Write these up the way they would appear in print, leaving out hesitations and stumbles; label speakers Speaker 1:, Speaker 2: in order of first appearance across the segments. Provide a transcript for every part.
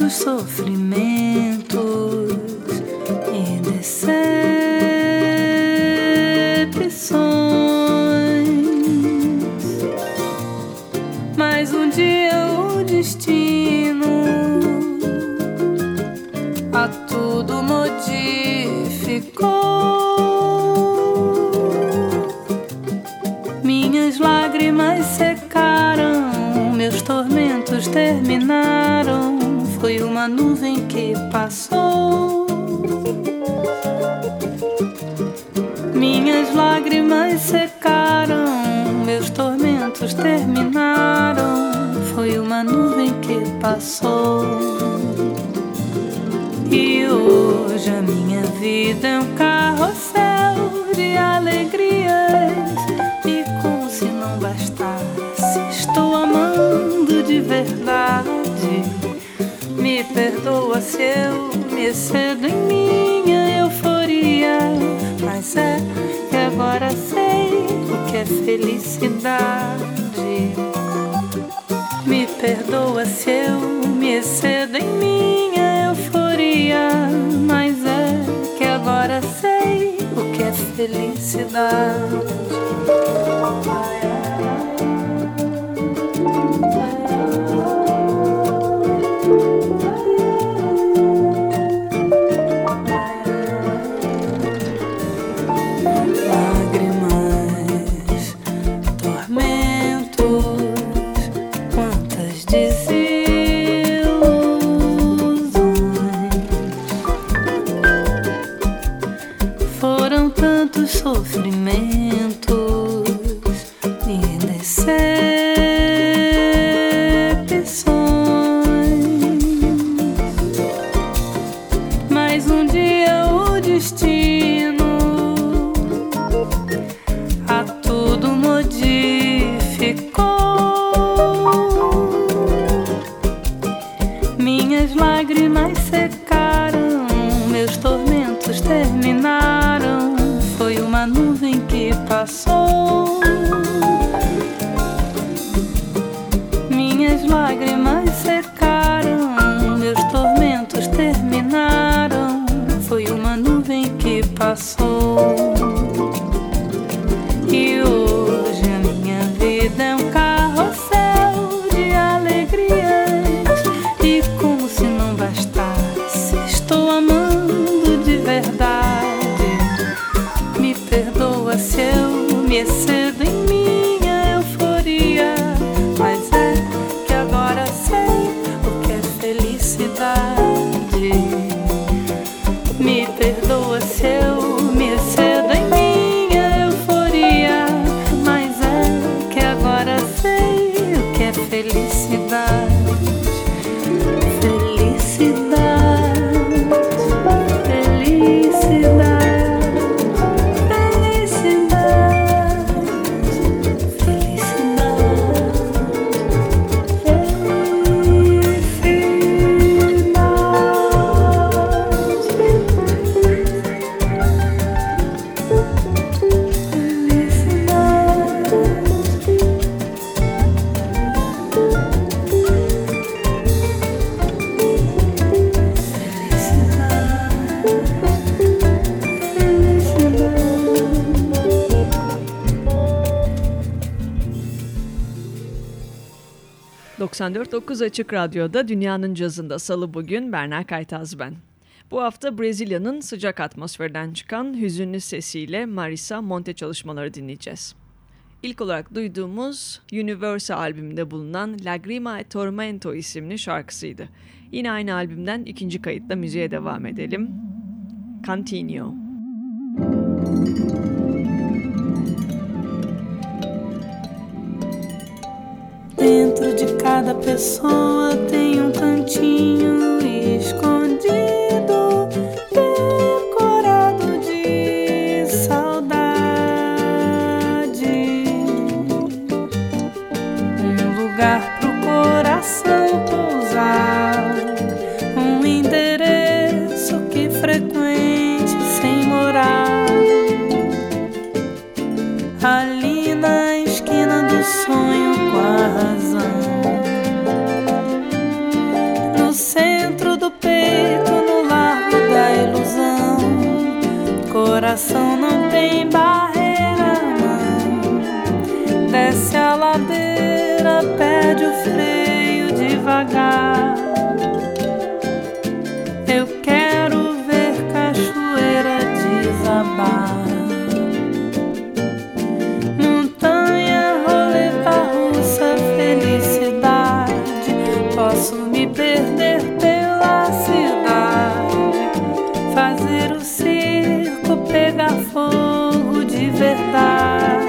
Speaker 1: tantos sofrimentos e decepções, mas um dia o destino a tudo modificou. Minhas lágrimas secaram, meus tormentos terminaram. Foi uma nuvem que passou. Minhas lágrimas secaram, meus tormentos terminaram. Foi uma nuvem que passou. E hoje a minha vida é um carrossel de alegrias. E como se não bastasse, estou amando de verdade. Me perdoa se eu me excedo em minha euforia, mas é que agora sei o que é felicidade. Me perdoa se eu me excedo em minha euforia, mas é que agora sei o que é felicidade. Sofrimentos e decepções, mas um dia o destino a tudo modificou. Minhas lágrimas secaram, meus tormentos terminaram. Foi uma nuvem que passou. Minhas lágrimas secaram, meus tormentos terminaram. Foi uma nuvem que passou. E hoje a minha vida é um carrossel de alegrias. E como se não bastasse, estou amando de verdade. Me perdoa se eu me excedo em minha euforia, mas é que agora sei o que é felicidade. Me perdoa se eu me excedo em minha euforia, mas é que agora sei o que é felicidade.
Speaker 2: ...94.9 Açık Radyo'da Dünyanın Cazında Salı bugün Berna Kaytaz ben. Bu hafta Brezilya'nın sıcak atmosferden çıkan hüzünlü sesiyle Marisa Monte çalışmaları dinleyeceğiz. İlk olarak duyduğumuz Universe albümünde bulunan Lagrima e Tormento isimli şarkısıydı. Yine aynı albümden ikinci kayıtla müziğe devam edelim. Continuo.
Speaker 1: Dentro de cada pessoa tem um cantinho escondido, decorado de saudade. Um lugar pro coração pousar, um endereço que frequente sem morar. Ali na esquina do sonho com a razão, no centro coração não tem barreira, mãe. Desce a ladeira, perde o freio devagar. Eu quero ver cachoeira desabar. Montanha, roleta russa, felicidade. Posso me perder pela cidade, fazer o circo pegar fogo de verdade.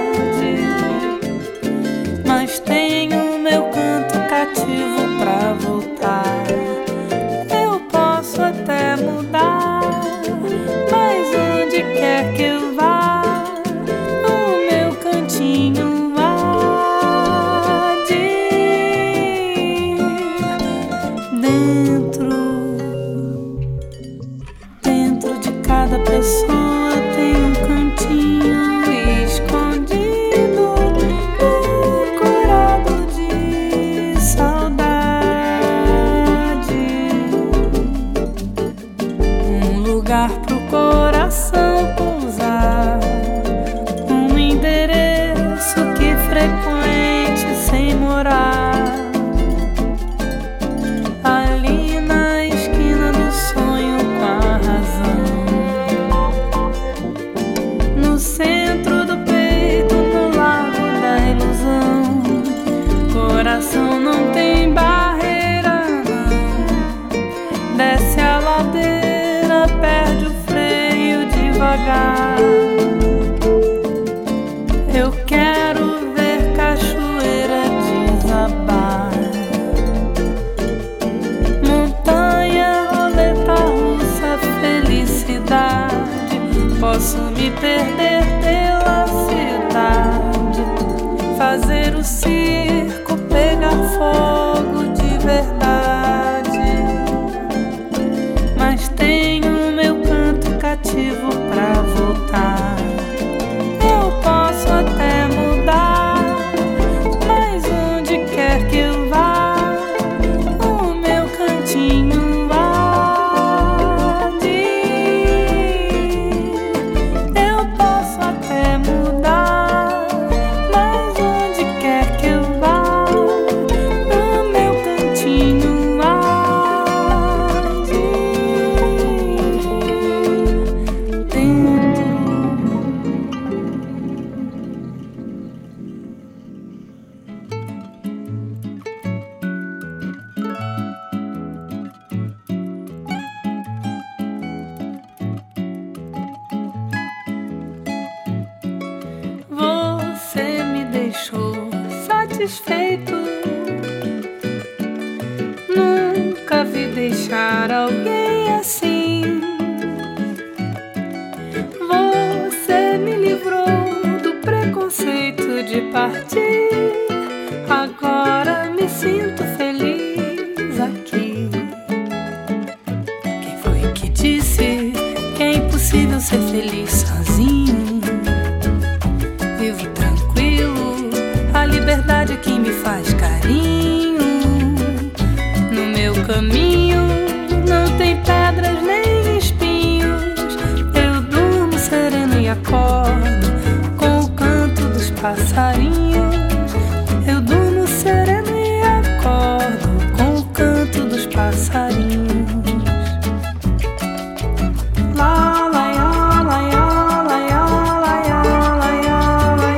Speaker 1: Mas tenho meu canto cativo pra voltar. Eu posso até mudar, mas onde quer que eu vá, o meu cantinho há de ir. Dentro de cada pessoa tem um cantinho escondido, decorado de saudade. Um lugar pro coração pousar, um endereço que frequente sem morar. Ali na esquina do sonho com a razão, no centro do peito, no largo da ilusão. Coração não tem barreira, não. Desce a ladeira, perde o freio devagar. Eu quero ver cachoeira desabar. Montanha, roleta russa, felicidade. Posso me perder pela cidade, fazer o circo pegar fogo de verdade. Mas tenho meu canto cativo pra voltar. Eu posso até mudar, mas onde quer que eu vá, o meu cantinho há de ir. Eu posso até mudar, mas onde quer que eu vá, o meu cantinho há de ir. Dentro. Você me deixou satisfeito. Nunca vi deixar alguém assim. Você me livrou do preconceito de partir. Agora me sinto feliz aqui. Quem foi que disse que é impossível ser feliz sozinho? Vivo tranquilo, a liberdade é que me faz carinho. No meu caminho não tem pedras nem espinhos. Eu durmo sereno e acordo com o canto dos passarinhos. Eu durmo sereno e acordo com o canto dos passarinhos. Lá, lá, lá, lá, lá, lá, lá, lá, lá,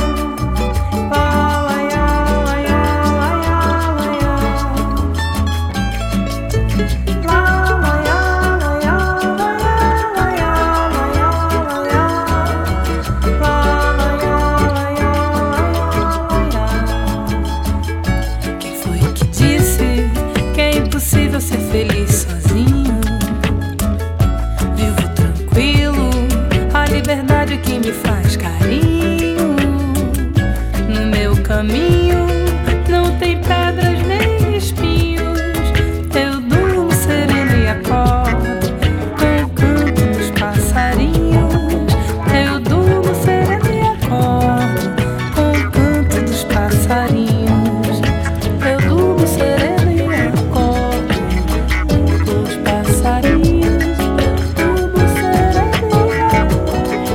Speaker 1: quem foi que disse que é impossível ser feliz sozinho? Vivo tranquilo, a liberdade que me faz carinho. No meu caminho não tem pedras nem espinhos. Eu durmo sereno e acordo com o canto dos passarinhos. Eu durmo sereno e acordo com o canto dos passarinhos. Eu durmo sereno e acordo com os passarinhos. Eu durmo sereno e acordo.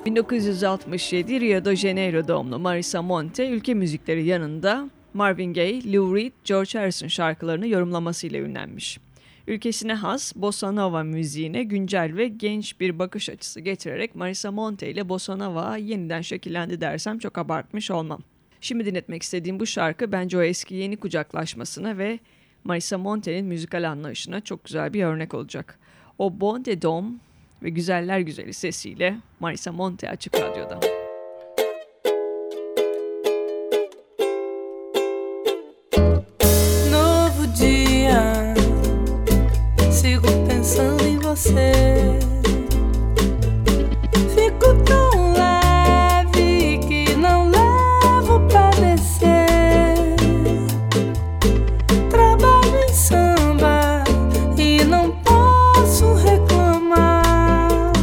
Speaker 2: 1967 Rio de Janeiro doğumlu Marisa Monte, ülke müzikleri yanında Marvin Gaye, Lou Reed, George Harrison şarkılarını yorumlamasıyla ünlenmiş. Ülkesine has bossa nova müziğine güncel ve genç bir bakış açısı getirerek Marisa Monte ile bossa nova yeniden şekillendi dersem çok abartmış olmam. Şimdi dinletmek istediğim bu şarkı bence o eski yeni kucaklaşmasına ve Marisa Monte'nin müzikal anlayışına çok güzel bir örnek olacak. O Bon de Dom ve güzeller güzeli sesiyle Marisa Monte Açık Radyo'da.
Speaker 1: Novo dia, sigo pensando em você. Fico tão leve que não levo pra descer. Trabalho em samba e não posso reclamar.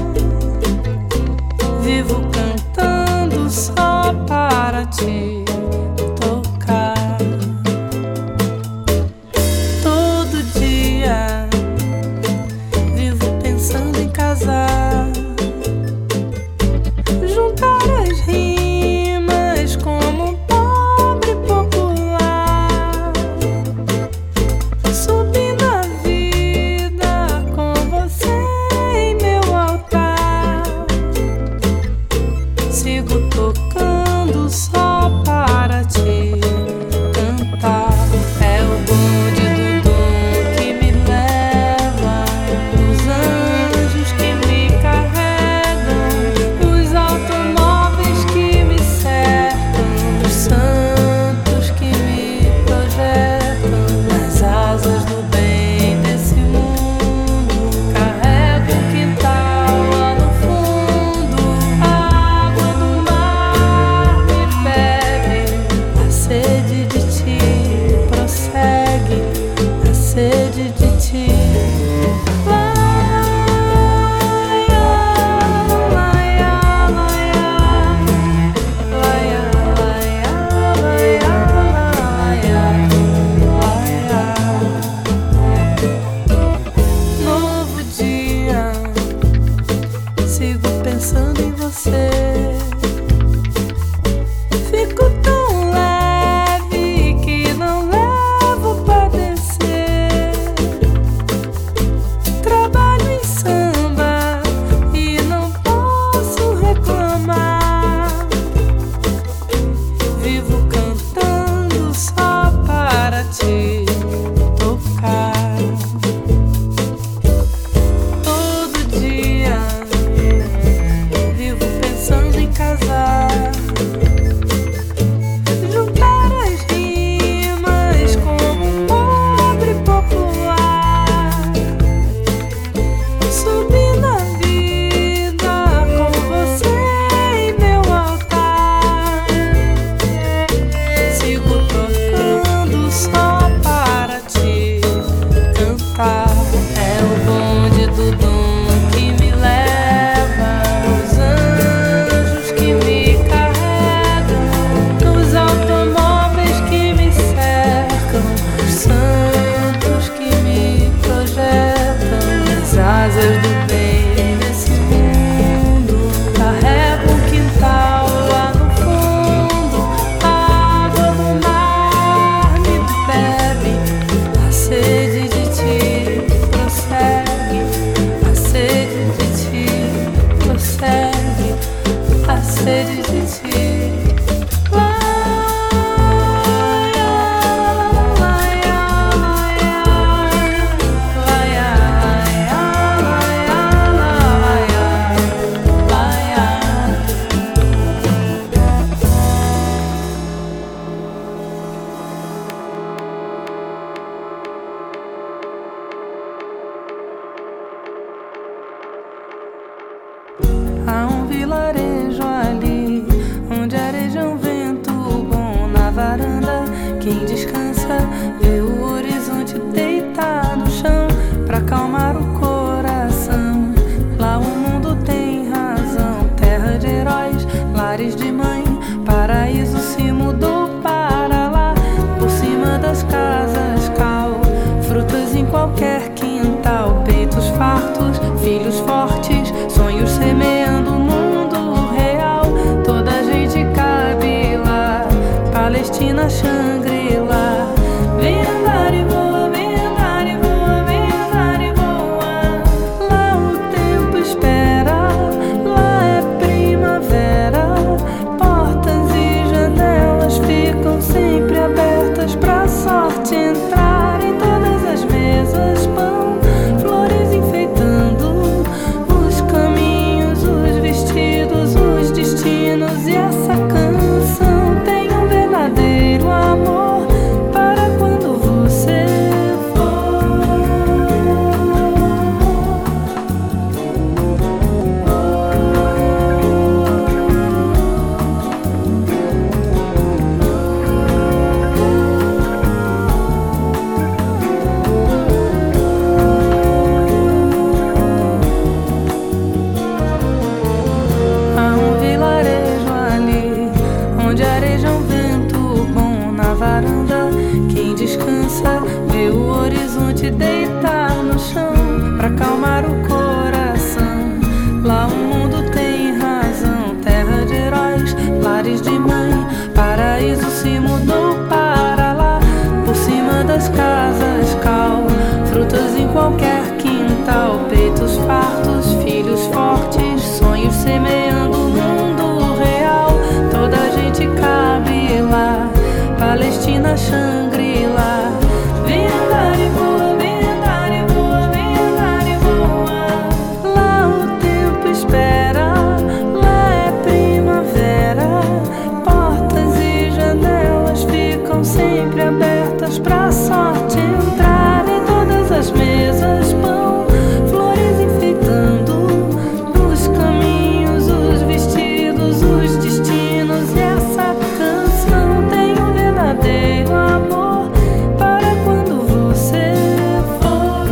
Speaker 1: Vivo cantando só para te tocar. Todo dia vivo pensando em casar, juntar as rimas como um pobre popular, subir na vida com você em meu altar. Sigo tocando só para te cantar. É o bonde do dom que me leva, os anjos que me carregam, os automóveis que me cercam, os santos que me projetam. Nas asas do bem desse mundo carrego um quintal lá no fundo. A água do mar me bebe, a sede de ti prossegue, a sede de ti. Novo dia, sigo pensando em você. Fico tão leve que não levo pra descer. Trabalho em samba e não posso reclamar. Vivo cantando só para te tocar. Todo dia vivo pensando em casar, juntar as rimas como um pobre popular, subir na vida com você em meu altar. Sigo tocando só para te cantar. É o bonde do dom que me leva, os anjos que me carregam, os automóveis que me cercam, os santos que me projetam. Nas asas do bem nesse mundo carrego um quintal lá no fundo. A água do mar me bebe, a sede de ti prossegue, a sede de ti prossegue, a sede de ti. Há um vilarejo ali, onde areja um vento bom na varanda. Quem descansa vê o horizonte deitar no chão pra acalmar o coração. Lá o mundo tem razão, terra de heróis, lares de mãe, paraíso se mudou para lá. Por cima das casas cal, frutas em qualquer quintal, peitos fartos, filhos fortes, sonhos semeando o mundo noite deitar no chão pra acalmar o coração. Lá o mundo tem razão, terra de heróis, lares de mãe. Paraíso se mudou para lá, por cima das casas cal, frutas em qualquer quintal, peitos fartos, filhos fortes, sonhos semeando o mundo real. Toda a gente cabe lá, Palestina, Shangri-La. Vem andar e voa, vem andar e voa, vem andar e voa. Lá o tempo espera, lá é primavera. Portas e janelas ficam sempre abertas pra sorte entrar. Em todas as mesas pão, flores enfeitando os caminhos, os vestidos, os destinos. E essa canção tem um verdadeiro amor para quando você for.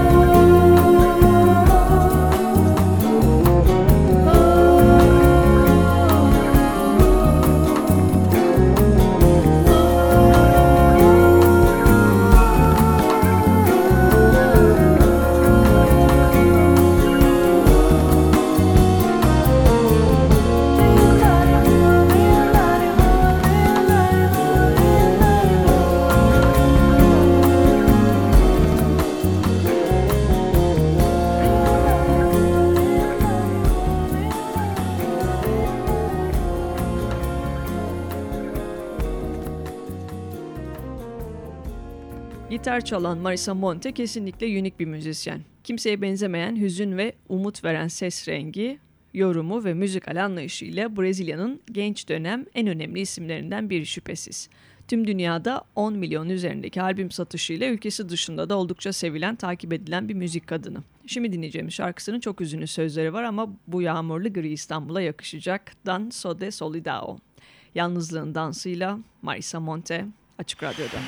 Speaker 2: Gitar çalan Marisa Monte kesinlikle unik bir müzisyen. Kimseye benzemeyen hüzün ve umut veren ses rengi, yorumu ve müzikal anlayışıyla Brezilya'nın genç dönem en önemli isimlerinden biri şüphesiz. Tüm dünyada 10 milyon üzerindeki albüm satışıyla ülkesi dışında da oldukça sevilen, takip edilen bir müzik kadını. Şimdi dinleyeceğimiz şarkısının çok hüzünlü sözleri var ama bu yağmurlu gri İstanbul'a yakışacak. Danço de Solidão. Yalnızlığın dansıyla Marisa Monte Açık Radyo'da.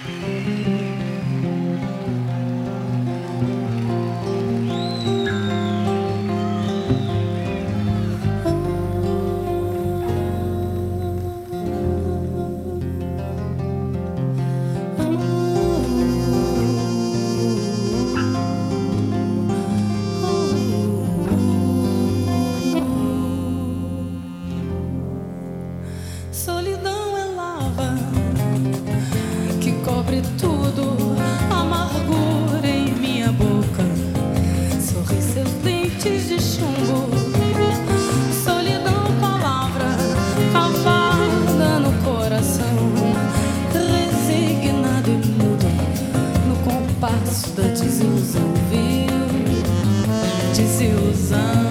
Speaker 1: Solidão é lava que cobre tudo, amargura em minha boca, sorri seus dentes de chumbo. Solidão, palavra cavada no coração, resignado e mudo no compasso da desilusão, viu? Desilusão,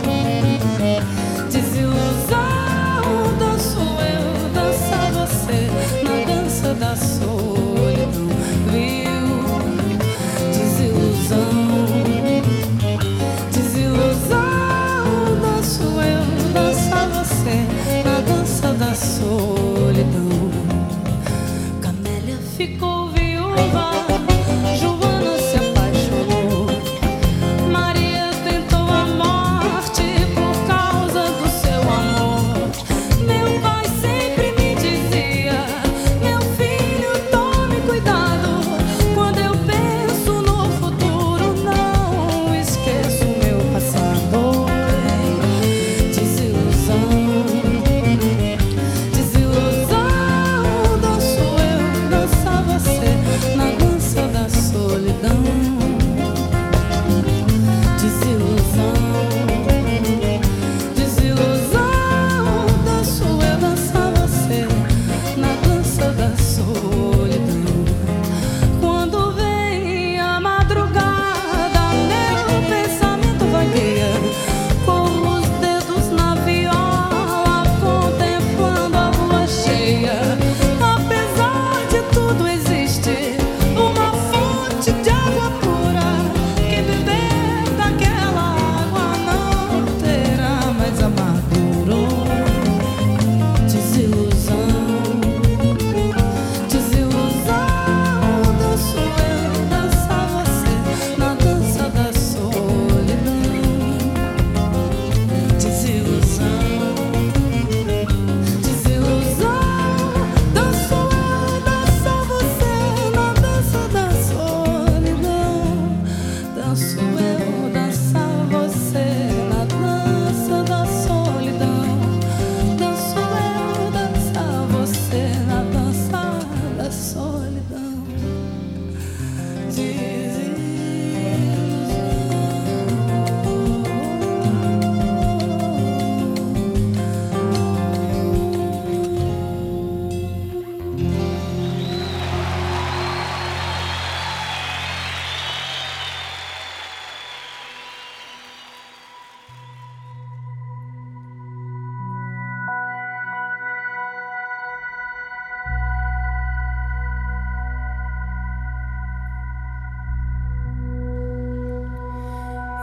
Speaker 1: desilusão. Da solidão, viu? Desilusão, desilusão. Danço eu, dança você na dança da solidão. Camélia ficou viúva, Joana se apaixonou, Maria tentou a morte.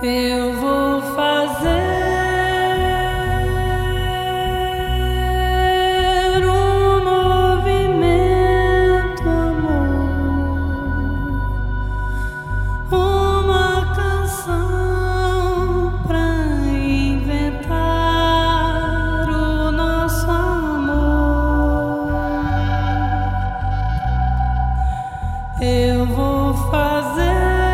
Speaker 1: Eu vou fazer um movimento, amor, uma canção pra inventar o nosso amor. Eu vou fazer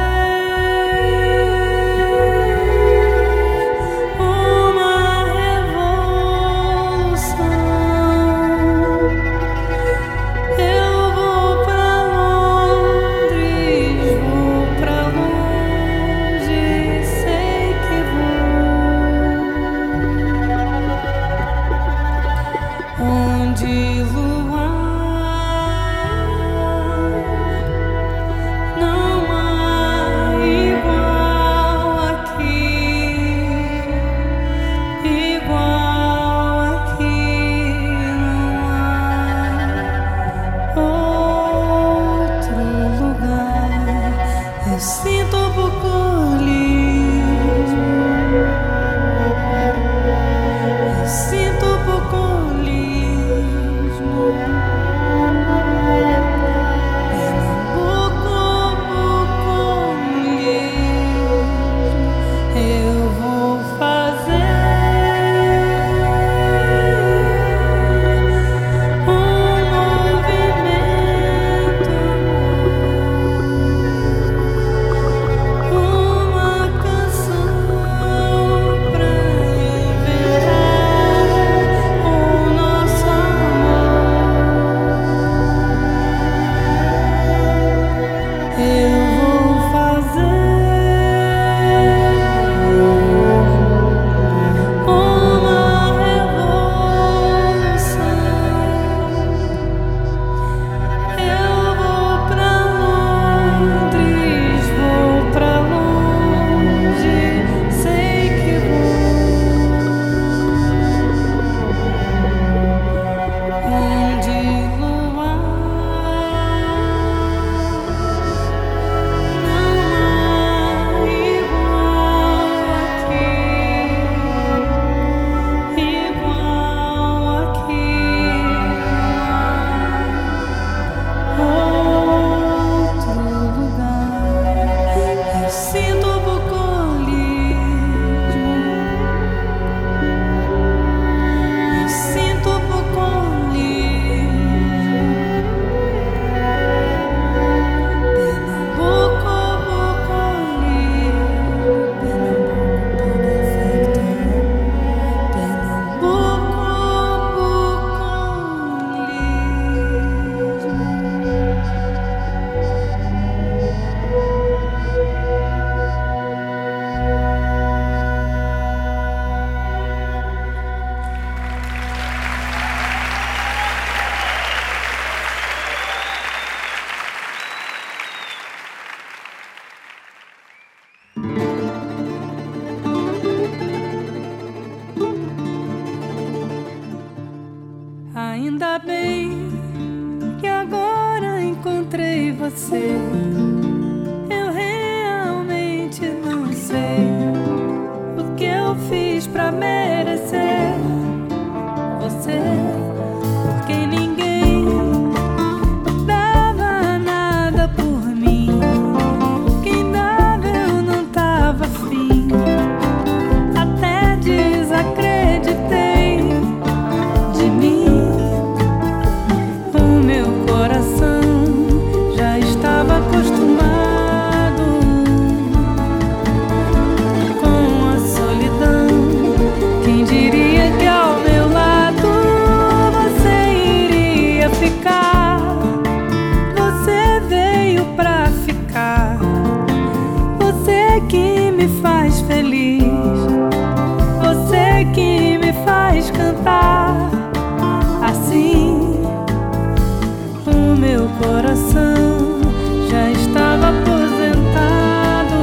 Speaker 1: onde luar não há igual aqui, igual aqui não há outro lugar. Eu sinto bucolismo, eu sinto bucolismo. Pernambuco, bucolismo. Eu vou fazer um movimento, uma canção pra inventar o nosso amor. Eu vou fazer uma revolução. Eu vou pra Londres, vou pra longe, sei que vou, onde luar não há igual aqui, igual aqui não há outro lugar. Eu sinto bucolismo, eu sinto bucolismo. Pernambuco, bucolismo. Pernambuco, perfeito. Pernambuco, ainda bem que agora encontrei você. Eu realmente não sei o que eu fiz pra merecer você, porque ninguém dava nada por mim. Quem dava eu não tava afim, até desacreditei de mim. O meu coração já estava acostumado com a solidão. Quem diria que ao meu lado você iria ficar? Você veio pra ficar. Você que me faz feliz, você que me faz cantar assim. O meu coração já estava aposentado,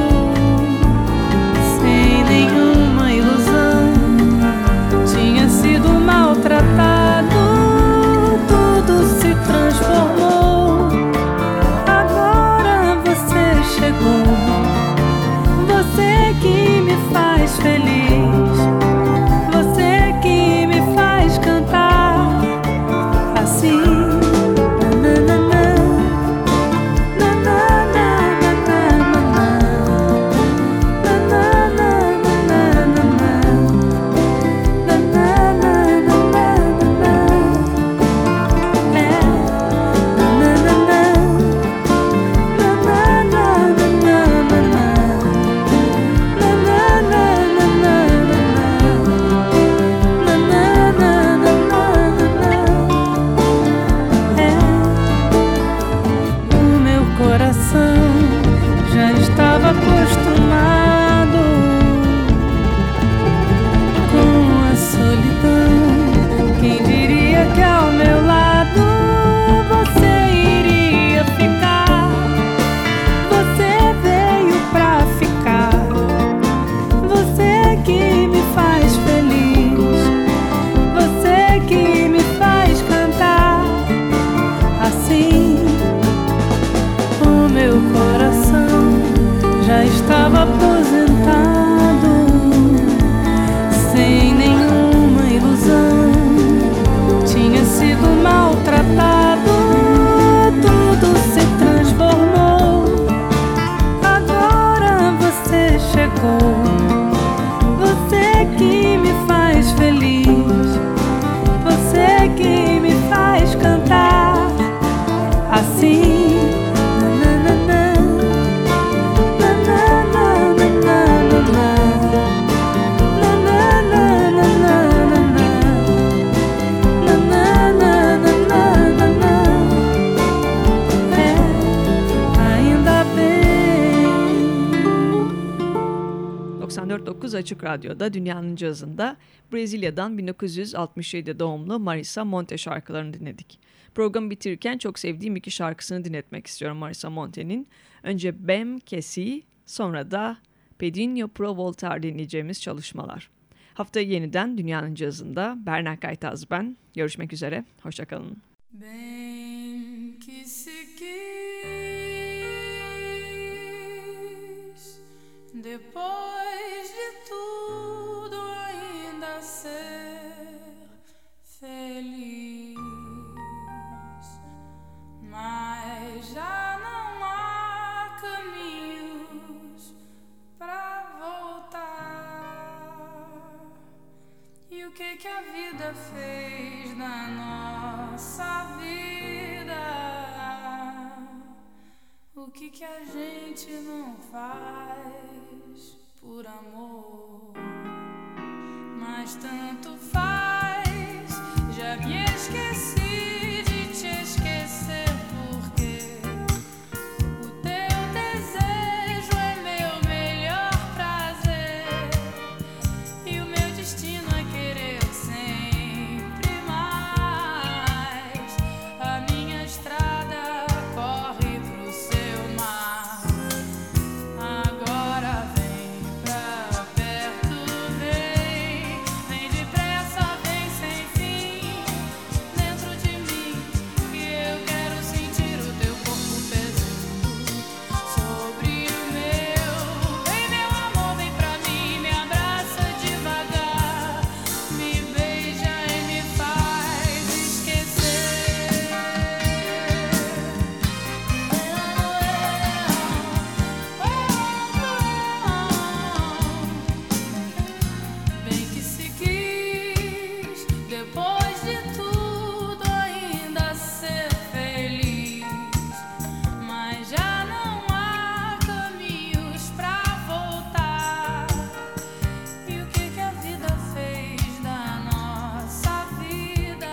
Speaker 1: sem nenhuma ilusão. Tinha sido maltratado, tudo se transformou. Agora você chegou, você que estava aposentado, sem nenhuma ilusão. Tinha sido maltratado, tudo se transformou. Agora você chegou, você que me faz feliz, você que me faz cantar assim.
Speaker 2: Açık Radyo'da Dünyanın Cazı'nda Brezilya'dan 1967 doğumlu Marisa Monte şarkılarını dinledik. Programı bitirirken çok sevdiğim iki şarkısını dinletmek istiyorum Marisa Monte'nin. Önce Bem Kesi, sonra da Pedinho pro Voltar dinleyeceğimiz çalışmalar. Haftaya yeniden Dünyanın Cazı'nda Berna Kaytaz ben. Görüşmek üzere, hoşçakalın.
Speaker 1: Bem que se quis, depois de tudo ainda ser feliz, mas já não há caminhos pra voltar. E o que a vida fez na nossa vida? O que a gente não faz por amor? Mas tanto faz, já me esqueci de te esquecer, porque o teu desejo é meu melhor prazer, e o meu destino é querer sempre mais. A minha estrada corre pro seu mar. Agora vem pra perto, vem depressa, vem sem fim dentro de mim, que eu quero sentir o teu corpo pesando sobre o meu. Vem meu amor, vem pra mim, me abraça devagar, me beija e me faz esquecer. Bem que se quis, depois de tudo ainda ser feliz, mas já não há caminhos pra voltar. E o que a vida fez da nossa vida?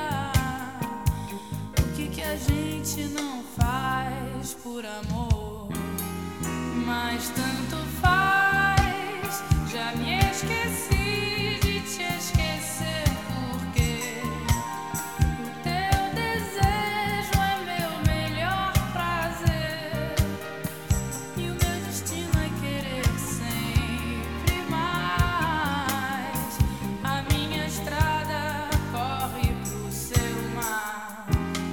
Speaker 1: O que a gente não faz por amor? Mas tanto faz, já me esqueci de te esquecer, porque o teu desejo é meu melhor prazer, e o meu destino é querer sempre mais. A minha estrada corre pro seu mar.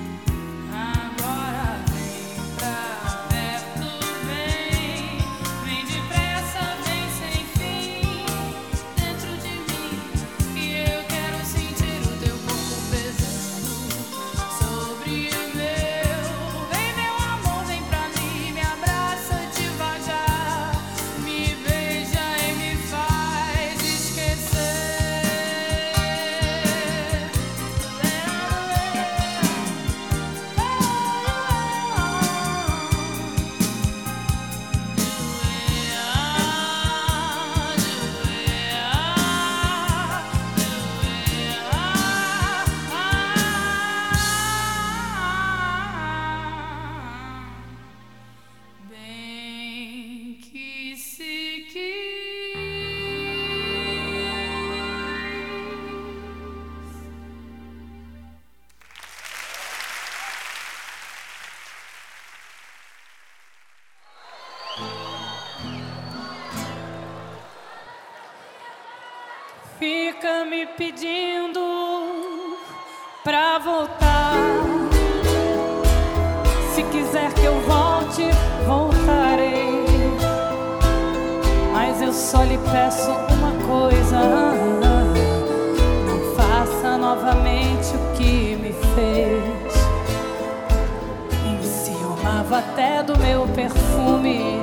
Speaker 1: Agora vem pra perto, vem depressa, vem sem fim dentro de mim, que eu quero sentir o teu corpo pesando sobre o meu. Vem meu amor, vem pra mim, me abraça devagar, me beija e me faz esquecer. Bem que se quis. Fica me pedindo pra voltar. Se quiser que eu volte, voltarei. Mas eu só lhe peço uma coisa: não faça novamente o que me fez. Enciumava até do meu perfume,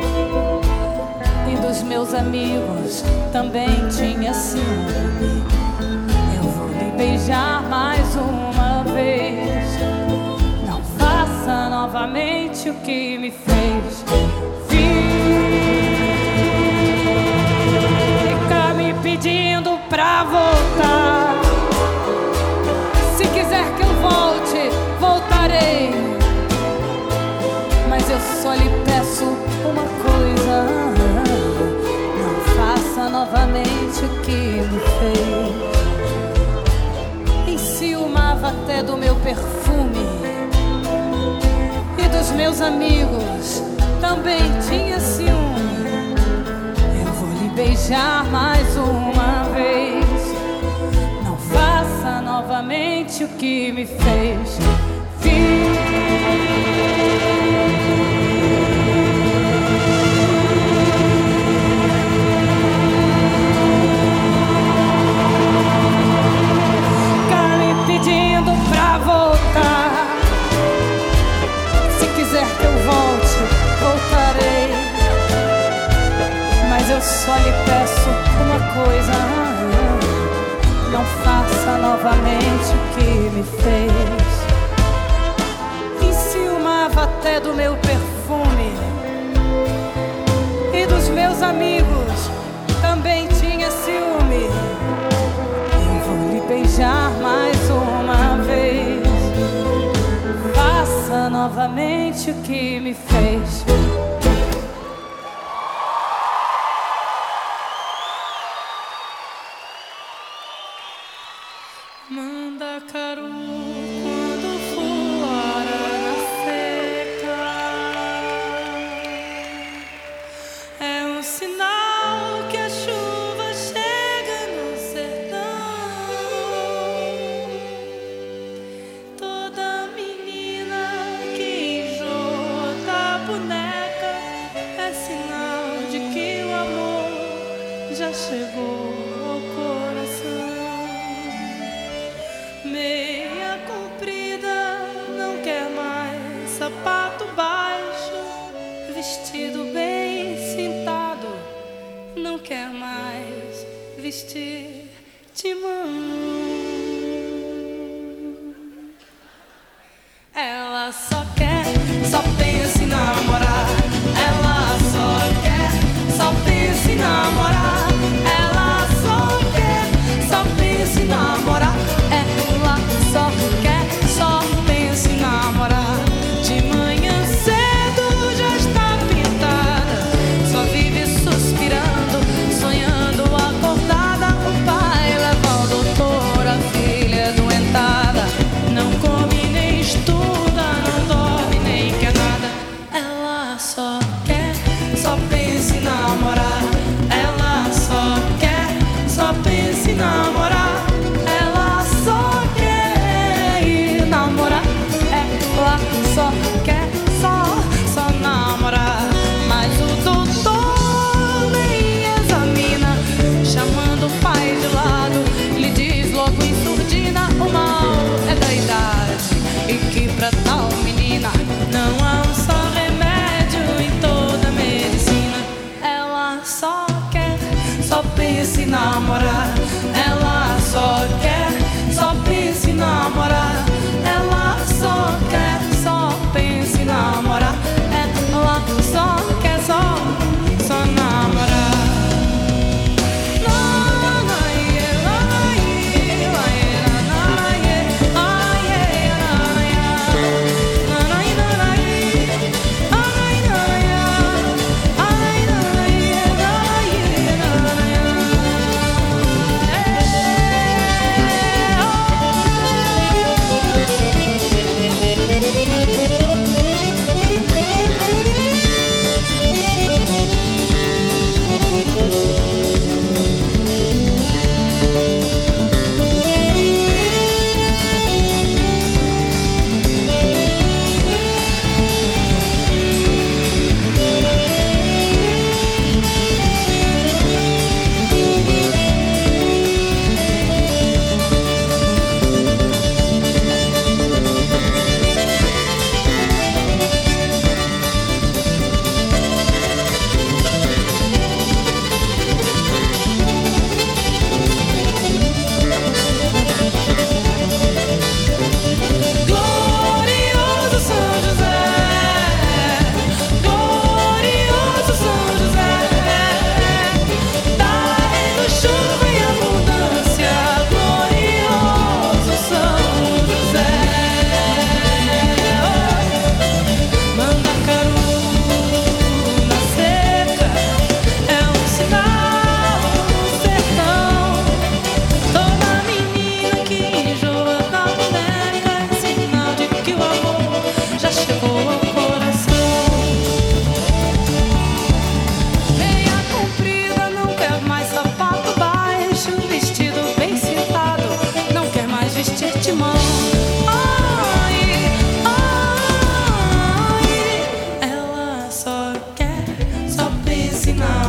Speaker 1: e dos meus amigos também tinha ciúme. Eu vou lhe beijar mais uma vez. Não faça novamente o que me fez. Fica me pedindo pra voltar. Se quiser que eu volte, voltarei. Mas eu só lhe peço uma coisa: não faça novamente o que me fez. Enciumava até do meu perfume, e dos meus amigos também tinha ciúme. Eu vou lhe beijar mais uma vez. Não faça novamente o que me fez. Pedindo pra voltar. Se quiser que eu volte, voltarei. Mas eu só lhe peço uma coisa: não faça novamente o que me fez. Enciumava até do meu perfume, e dos meus amigos também tinha ciúme. Beijar mais uma vez. Faça novamente o que me fez. Manda caro quando for hora seca. É um sinal que a chuva chega no sertão. Toda menina que enjoa da boneca é sinal de que o amor já chegou ao coração. Meia comprida não quer mais sapato baixo, vestido bem cintado não quer mais vestir de mão. Ela só quer, só pensa em namorar. Ela só quer, só pensa em namorar. Ela só quer, só pensa em namorar. Ela só quer, só pensa em namorar. De manhã cedo já está pintada, só vive suspirando, sonhando acordada. O pai leva ao doutor, a filha doentada. Não come nem estuda, não dorme nem quer nada. Ela só quer, só pensa em namorar. Ela só quer, só pensa em namorar. Ela só quer ir namorar. Ela só quer, só namorar. Mas o doutor nem examina, chamando o pai de lado, lhe diz logo em surdina: o mal é da idade, e que pra tal menina não há um só remédio em toda a medicina. Ela só quer, só pensa em namorar. Ela só quer, só pensa em namorar. Ela só quer, só pensa em namorar. Ela só quer, só namorar.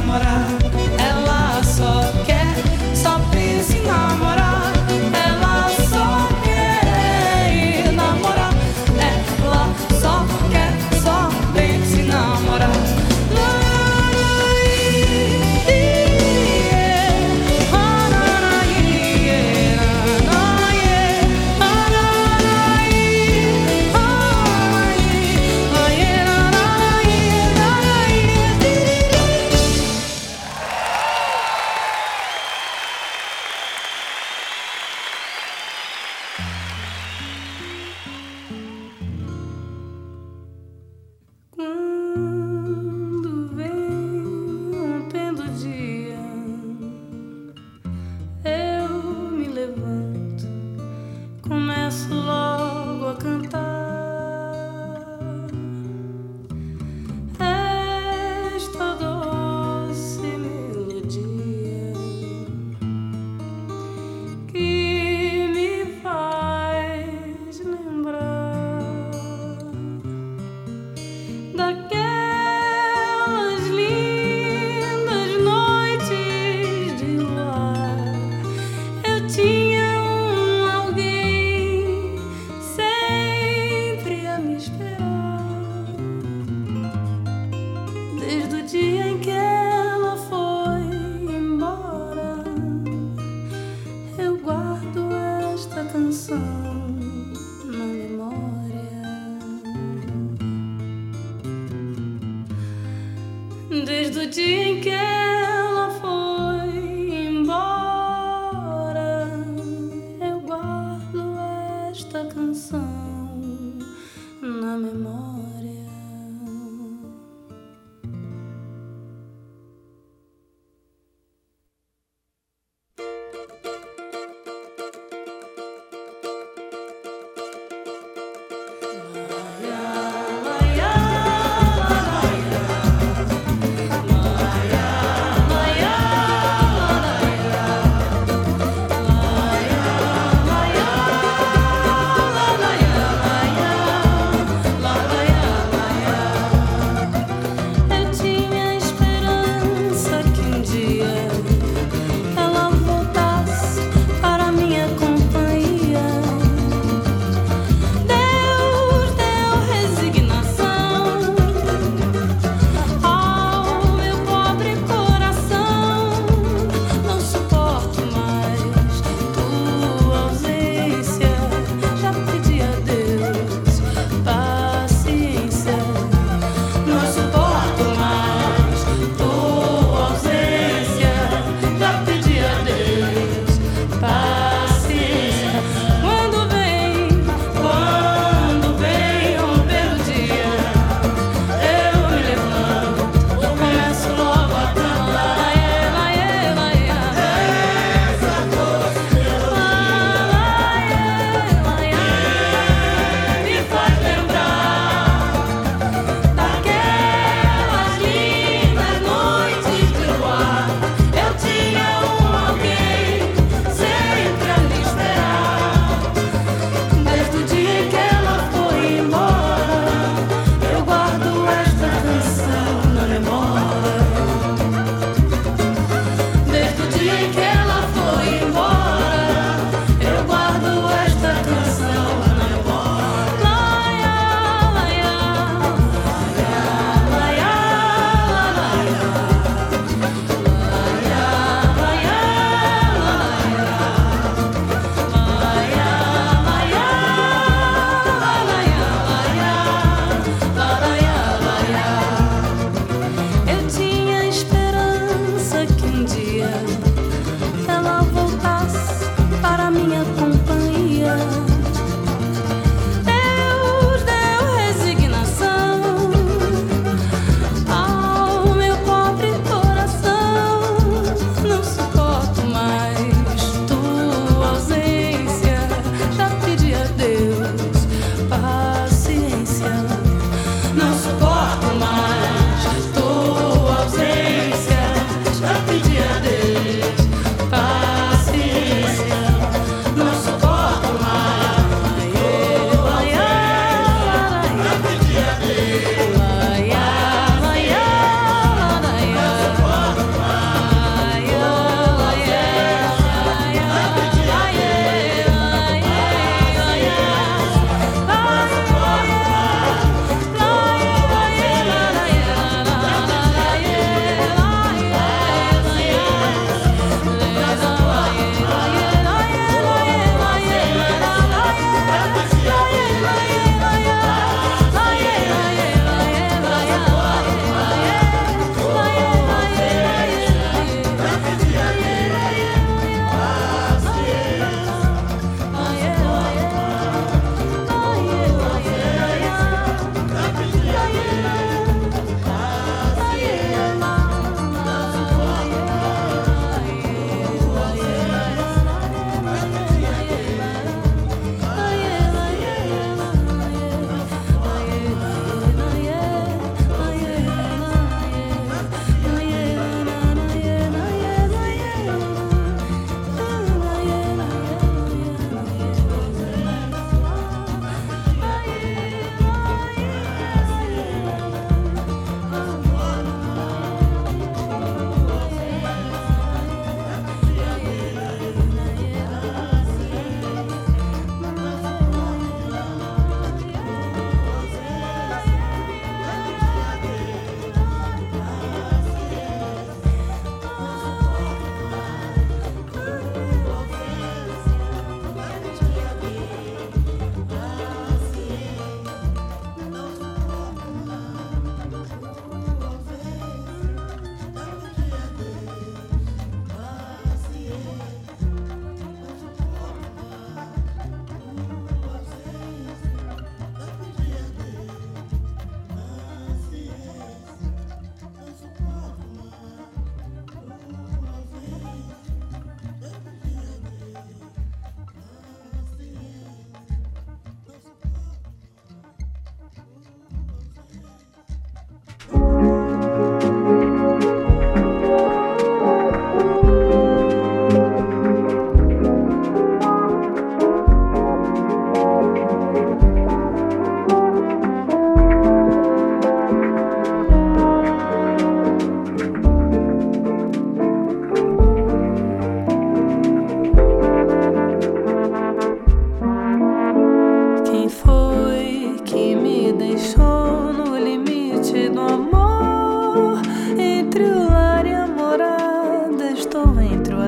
Speaker 1: namorar. Ela só quer, só pensa em namorar. Ela só quer namorar. Ela só quer, só pensa em namorar. Desde o dia em que ela foi embora, eu guardo esta canção na memória.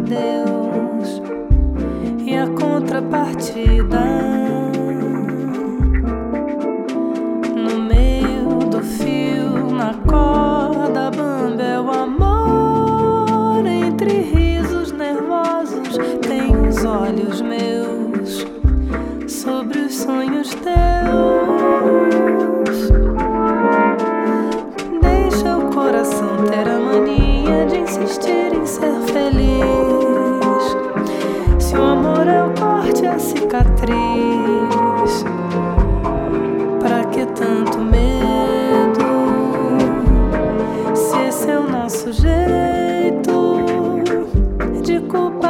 Speaker 1: adeus e a contrapartida. No meio do fio, na corda bamba é o amor. Entre risos nervosos tem os olhos meus sobre os sonhos teus. Deixa o coração ter a mania de insistir em ser feliz. Se o amor é o corte, a cicatriz, pra que tanto medo? Se esse é o nosso jeito de culpar